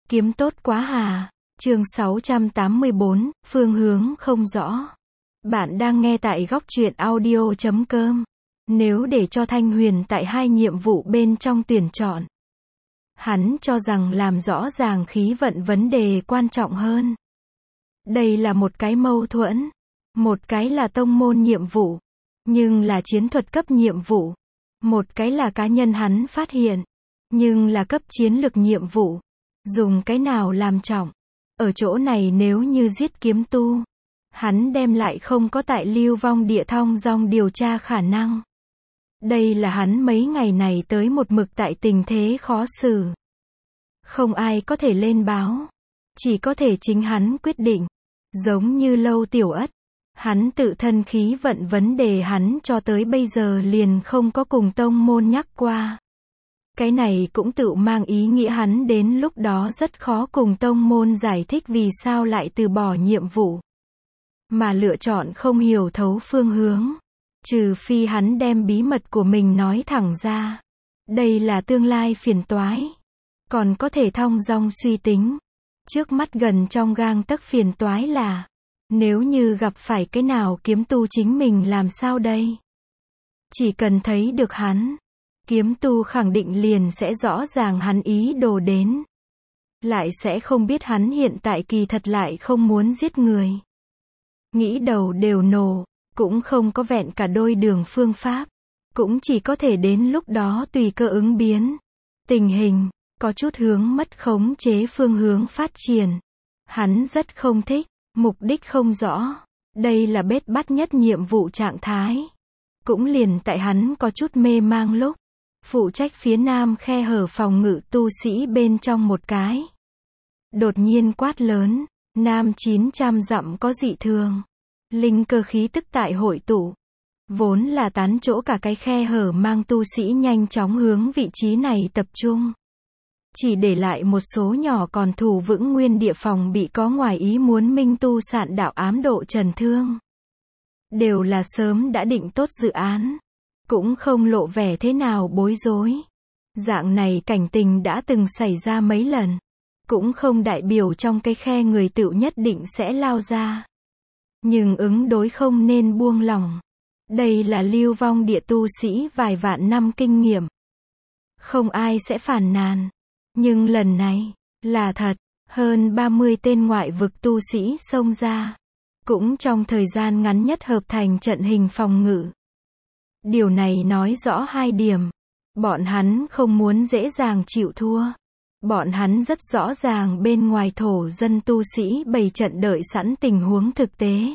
Kiếm tốt quá hà. Chương 684, phương hướng không rõ. Bạn đang nghe tại góc truyện audio.com. Nếu để cho Thanh Huyền tại hai nhiệm vụ bên trong tuyển chọn, hắn cho rằng làm rõ ràng khí vận vấn đề quan trọng hơn. Đây là một cái mâu thuẫn. Một cái là tông môn nhiệm vụ, nhưng là chiến thuật cấp nhiệm vụ. Một cái là cá nhân hắn phát hiện, nhưng là cấp chiến lược nhiệm vụ. Dùng cái nào làm trọng? Ở chỗ này nếu như giết kiếm tu, hắn đem lại không có tại Lưu Vong Địa thong dong điều tra khả năng. Đây là hắn mấy ngày này tới một mực tại tình thế khó xử. Không ai có thể lên báo, chỉ có thể chính hắn quyết định. Giống như Lâu Tiểu Ất, hắn tự thân khí vận vấn đề hắn cho tới bây giờ liền không có cùng tông môn nhắc qua. Cái này cũng tự mang ý nghĩa hắn đến lúc đó rất khó cùng tông môn giải thích vì sao lại từ bỏ nhiệm vụ, mà lựa chọn không hiểu thấu phương hướng. Trừ phi hắn đem bí mật của mình nói thẳng ra. Đây là tương lai phiền toái. Còn có thể thong dong suy tính. Trước mắt gần trong gang tấc phiền toái là, nếu như gặp phải cái nào kiếm tu chính mình làm sao đây? Chỉ cần thấy được hắn, kiếm tu khẳng định liền sẽ rõ ràng hắn ý đồ đến. Lại sẽ không biết hắn hiện tại kỳ thật lại không muốn giết người. Nghĩ đầu đều nổ, cũng không có vẹn cả đôi đường phương pháp. Cũng chỉ có thể đến lúc đó tùy cơ ứng biến. Tình hình, có chút hướng mất khống chế phương hướng phát triển. Hắn rất không thích, mục đích không rõ. Đây là bết bát nhất nhiệm vụ trạng thái. Cũng liền tại hắn có chút mê mang lúc, phụ trách phía nam khe hở phòng ngự tu sĩ bên trong một cái. Đột nhiên quát lớn, nam 900 dặm có dị thường. Linh cơ khí tức tại hội tụ. Vốn là tán chỗ cả cái khe hở mang tu sĩ nhanh chóng hướng vị trí này tập trung. Chỉ để lại một số nhỏ còn thủ vững nguyên địa phòng bị có ngoài ý muốn minh tu sạn đạo ám độ trần thương. Đều là sớm đã định tốt dự án. Cũng không lộ vẻ thế nào bối rối. Dạng này cảnh tình đã từng xảy ra mấy lần. Cũng không đại biểu trong cái khe người tựu nhất định sẽ lao ra. Nhưng ứng đối không nên buông lỏng. Đây là Lưu Vong Địa tu sĩ vài vạn năm kinh nghiệm. Không ai sẽ phản nàn. Nhưng lần này, là thật, hơn 30 tên ngoại vực tu sĩ xông ra. Cũng trong thời gian ngắn nhất hợp thành trận hình phòng ngự. Điều này nói rõ hai điểm. Bọn hắn không muốn dễ dàng chịu thua. Bọn hắn rất rõ ràng bên ngoài thổ dân tu sĩ bày trận đợi sẵn tình huống thực tế.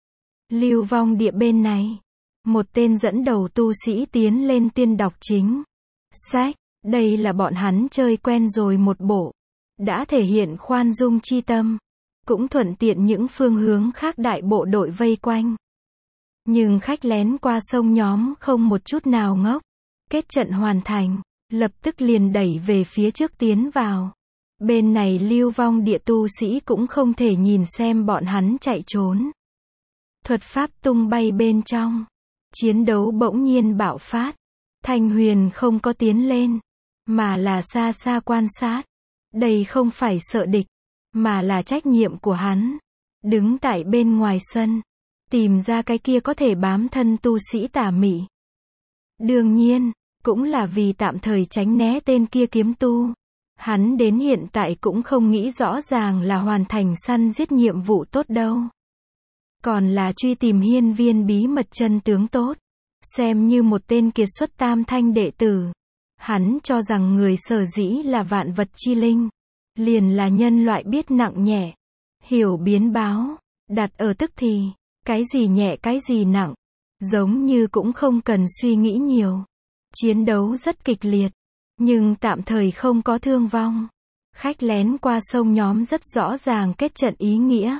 Lưu Vong Địa bên này, một tên dẫn đầu tu sĩ tiến lên tuyên đọc chính sách. Đây là bọn hắn chơi quen rồi một bộ. Đã thể hiện khoan dung chi tâm. Cũng thuận tiện những phương hướng khác đại bộ đội vây quanh. Nhưng khách lén qua sông nhóm không một chút nào ngốc. Kết trận hoàn thành, lập tức liền đẩy về phía trước tiến vào. Bên này Lưu Vong Địa tu sĩ cũng không thể nhìn xem bọn hắn chạy trốn. Thuật pháp tung bay bên trong. Chiến đấu bỗng nhiên bạo phát. Thanh Huyền không có tiến lên, mà là xa xa quan sát. Đây không phải sợ địch, mà là trách nhiệm của hắn. Đứng tại bên ngoài sân, tìm ra cái kia có thể bám thân tu sĩ tà mị. Đương nhiên, cũng là vì tạm thời tránh né tên kia kiếm tu. Hắn đến hiện tại cũng không nghĩ rõ ràng là hoàn thành săn giết nhiệm vụ tốt đâu. Còn là truy tìm hiên viên bí mật chân tướng tốt. Xem như một tên kiệt xuất tam thanh đệ tử. Hắn cho rằng người sở dĩ là vạn vật chi linh. Liền là nhân loại biết nặng nhẹ. Hiểu biến báo. Đặt ở tức thì. Cái gì nhẹ cái gì nặng. Giống như cũng không cần suy nghĩ nhiều. Chiến đấu rất kịch liệt. Nhưng tạm thời không có thương vong. Khách lén qua sông nhóm rất rõ ràng kết trận ý nghĩa.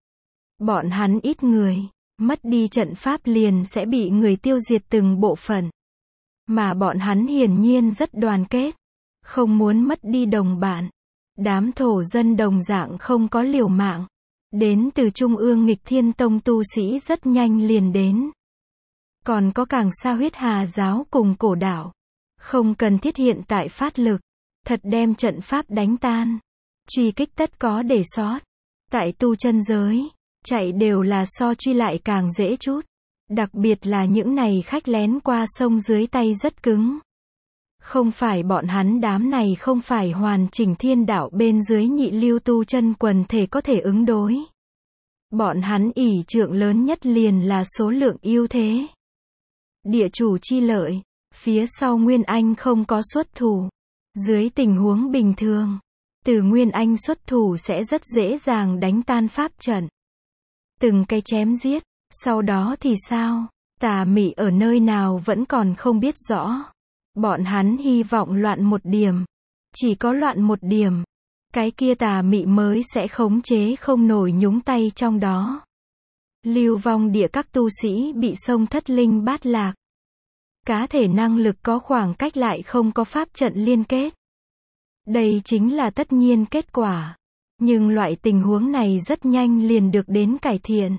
Bọn hắn ít người. Mất đi trận pháp liền sẽ bị người tiêu diệt từng bộ phận. Mà bọn hắn hiển nhiên rất đoàn kết. Không muốn mất đi đồng bạn. Đám thổ dân đồng dạng không có liều mạng. Đến từ Trung ương Nghịch Thiên Tông tu sĩ rất nhanh liền đến. Còn có càng xa Huyết Hà giáo cùng cổ đạo. Không cần thiết hiện tại phát lực. Thật đem trận pháp đánh tan. Truy kích tất có để sót. Tại tu chân giới, chạy đều là so truy lại càng dễ chút. Đặc biệt là những này khách lén qua sông dưới tay rất cứng. Không phải bọn hắn đám này không phải hoàn chỉnh thiên đạo bên dưới nhị lưu tu chân quần thể có thể ứng đối. Bọn hắn ỷ trượng lớn nhất liền là số lượng ưu thế. Địa chủ chi lợi, phía sau Nguyên Anh không có xuất thủ. Dưới tình huống bình thường, từ Nguyên Anh xuất thủ sẽ rất dễ dàng đánh tan pháp trận. Từng cái chém giết, sau đó thì sao? Tà mị ở nơi nào vẫn còn không biết rõ. Bọn hắn hy vọng loạn một điểm. Chỉ có loạn một điểm, cái kia tà mị mới sẽ khống chế không nổi nhúng tay trong đó. Lưu vong địa các tu sĩ bị xông thất linh bát lạc. Cá thể năng lực có khoảng cách lại không có pháp trận liên kết. Đây chính là tất nhiên kết quả. Nhưng loại tình huống này rất nhanh liền được đến cải thiện.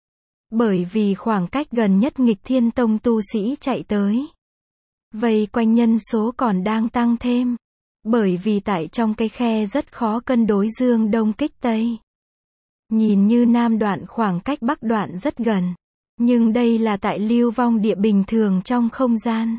Bởi vì khoảng cách gần nhất nghịch thiên tông tu sĩ chạy tới. Vây quanh nhân số còn đang tăng thêm. Bởi vì tại trong cái khe rất khó cân đối dương đông kích tây. Nhìn như nam đoạn khoảng cách bắc đoạn rất gần. Nhưng đây là tại lưu vong địa bình thường trong không gian.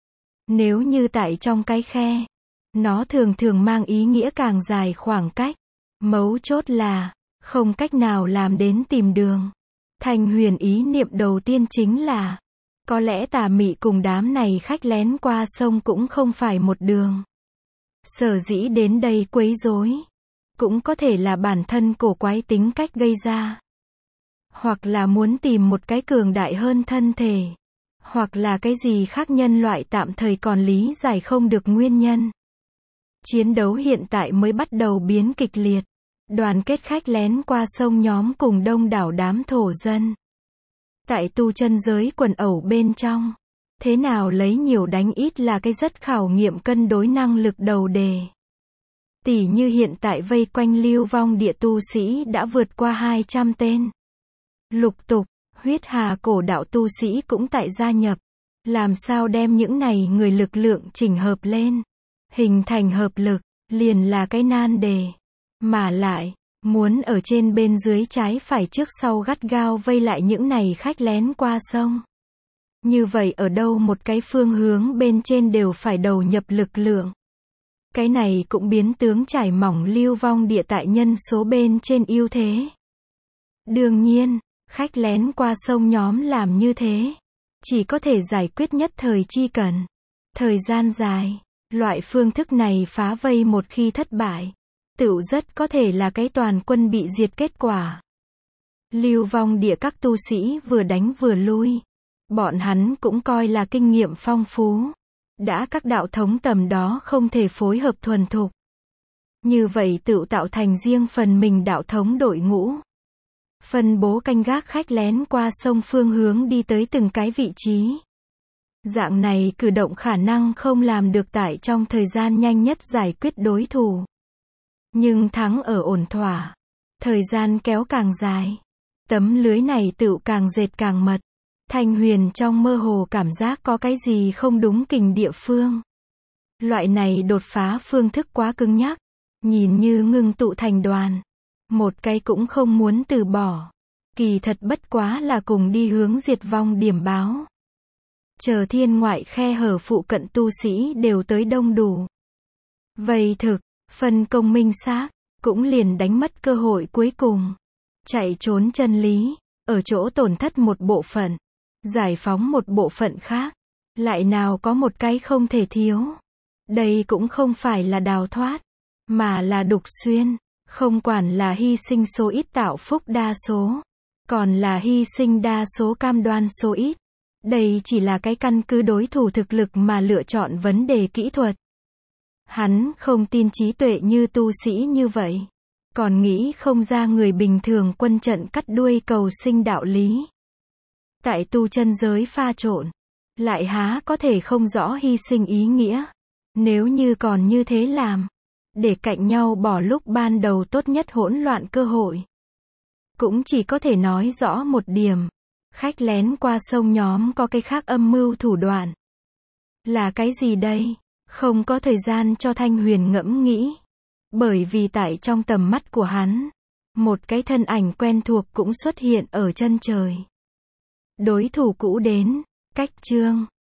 Nếu như tại trong cái khe, nó thường thường mang ý nghĩa càng dài khoảng cách. Mấu chốt là, không cách nào làm đến tìm đường. Thanh Huyền ý niệm đầu tiên chính là, có lẽ tà mị cùng đám này khách lén qua sông cũng không phải một đường. Sở dĩ đến đây quấy rối, cũng có thể là bản thân cổ quái tính cách gây ra. Hoặc là muốn tìm một cái cường đại hơn thân thể. Hoặc là cái gì khác nhân loại tạm thời còn lý giải không được nguyên nhân. Chiến đấu hiện tại mới bắt đầu biến kịch liệt. Đoàn kết khách lén qua sông nhóm cùng đông đảo đám thổ dân. Tại tu chân giới quần ẩu bên trong. Thế nào lấy nhiều đánh ít là cái rất khảo nghiệm cân đối năng lực đầu đề. Tỉ như hiện tại vây quanh lưu vong địa tu sĩ đã vượt qua 200 tên. Lục tục, huyết hà cổ đạo tu sĩ cũng tại gia nhập. Làm sao đem những này người lực lượng chỉnh hợp lên. Hình thành hợp lực, liền là cái nan đề. Mà lại, muốn ở trên bên dưới trái phải trước sau gắt gao vây lại những này khách lén qua sông. Như vậy ở đâu một cái phương hướng bên trên đều phải đầu nhập lực lượng. Cái này cũng biến tướng trải mỏng lưu vong địa tại nhân số bên trên ưu thế. Đương nhiên, khách lén qua sông nhóm làm như thế. Chỉ có thể giải quyết nhất thời chi cần. Thời gian dài, loại phương thức này phá vây một khi thất bại. Tựu rất có thể là cái toàn quân bị diệt kết quả. Lưu vong địa các tu sĩ vừa đánh vừa lui. Bọn hắn cũng coi là kinh nghiệm phong phú. Đã các đạo thống tầm đó không thể phối hợp thuần thục. Như vậy tựu tạo thành riêng phần mình đạo thống đội ngũ. Phân bố canh gác khách lén qua sông phương hướng đi tới từng cái vị trí. Dạng này cử động khả năng không làm được tại trong thời gian nhanh nhất giải quyết đối thủ. Nhưng thắng ở ổn thỏa. Thời gian kéo càng dài. Tấm lưới này tựu càng dệt càng mật. Thanh Huyền trong mơ hồ cảm giác có cái gì không đúng kình địa phương. Loại này đột phá phương thức quá cứng nhắc. Nhìn như ngưng tụ thành đoàn. Một cái cũng không muốn từ bỏ. Kỳ thật bất quá là cùng đi hướng diệt vong điểm báo. Chờ thiên ngoại khe hở phụ cận tu sĩ đều tới đông đủ. Vậy thực, phân công minh xác, cũng liền đánh mất cơ hội cuối cùng. Chạy trốn chân lý, ở chỗ tổn thất một bộ phận. Giải phóng một bộ phận khác. Lại nào có một cái không thể thiếu. Đây cũng không phải là đào thoát. Mà là đục xuyên. Không quản là hy sinh số ít tạo phúc đa số. Còn là hy sinh đa số cam đoan số ít. Đây chỉ là cái căn cứ đối thủ thực lực mà lựa chọn vấn đề kỹ thuật. Hắn không tin trí tuệ như tu sĩ như vậy. Còn nghĩ không ra người bình thường quân trận cắt đuôi cầu sinh đạo lý. Tại tu chân giới pha trộn. Lại há có thể không rõ hy sinh ý nghĩa. Nếu như còn như thế làm. Để cạnh nhau bỏ lúc ban đầu tốt nhất hỗn loạn cơ hội. Cũng chỉ có thể nói rõ một điểm. Khách lén qua sông nhóm có cái khác âm mưu thủ đoạn. Là cái gì đây? Không có thời gian cho Thanh Huyền ngẫm nghĩ. Bởi vì tại trong tầm mắt của hắn, một cái thân ảnh quen thuộc cũng xuất hiện ở chân trời. Đối thủ cũ đến, cách chương